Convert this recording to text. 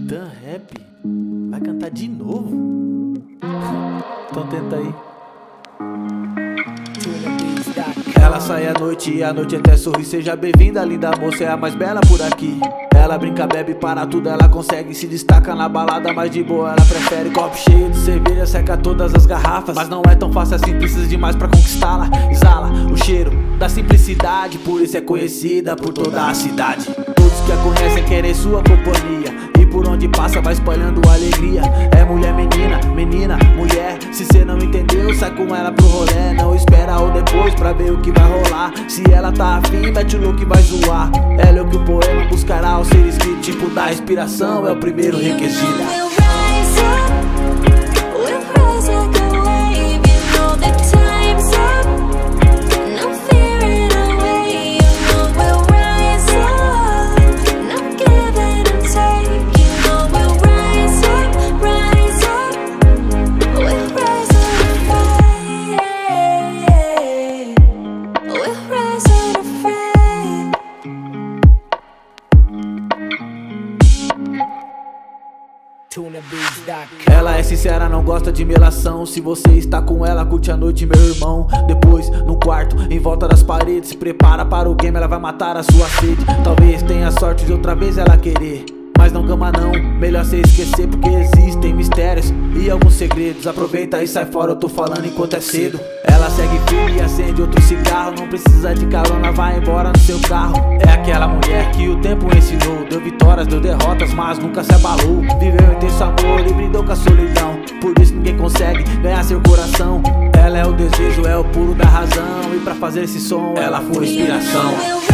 Dan Rap? Vai cantar de novo? Então tenta aí. Ela sai à noite e à noite até sorri. Seja bem-vinda, linda moça, é a mais bela por aqui. Ela brinca, bebe, para tudo, ela consegue. Se destaca na balada, mas de boa ela prefere copo cheio de cerveja, seca todas as garrafas. Mas não é tão fácil assim, precisa demais pra conquistá-la. Exala o cheiro da simplicidade, por isso é conhecida por toda a cidade. Todos que a conhecem querem sua companhia, e por onde passa vai espalhando alegria. É mulher, menina, menina, mulher. Se cê não entendeu, sai com ela pro rolê. Não espera ou depois pra ver o que vai rolar. Se ela tá afim, mete o look e vai zoar. Ela é o que o poema buscará ao ser escrito. Tipo da inspiração é o primeiro requisito. Ela é sincera, não gosta de melação. Se você está com ela, curte a noite, meu irmão. Depois, no quarto, em volta das paredes, se prepara para o game, ela vai matar a sua sede. Talvez tenha sorte de outra vez ela querer, mas não gama não, melhor cê esquecer, porque existem mistérios e alguns segredos. Aproveita e sai fora, eu tô falando enquanto é cedo. Ela segue firme e acende outro cigarro. Não precisa de carona, vai embora no seu carro. É aquela mulher que o tempo ensinou. Deu vitórias, deu derrotas, mas nunca se abalou. Viveu intenso amor e brindou com a solidão. Por isso ninguém consegue ganhar seu coração. Ela é o desejo, é o puro da razão. E pra fazer esse som, ela foi inspiração.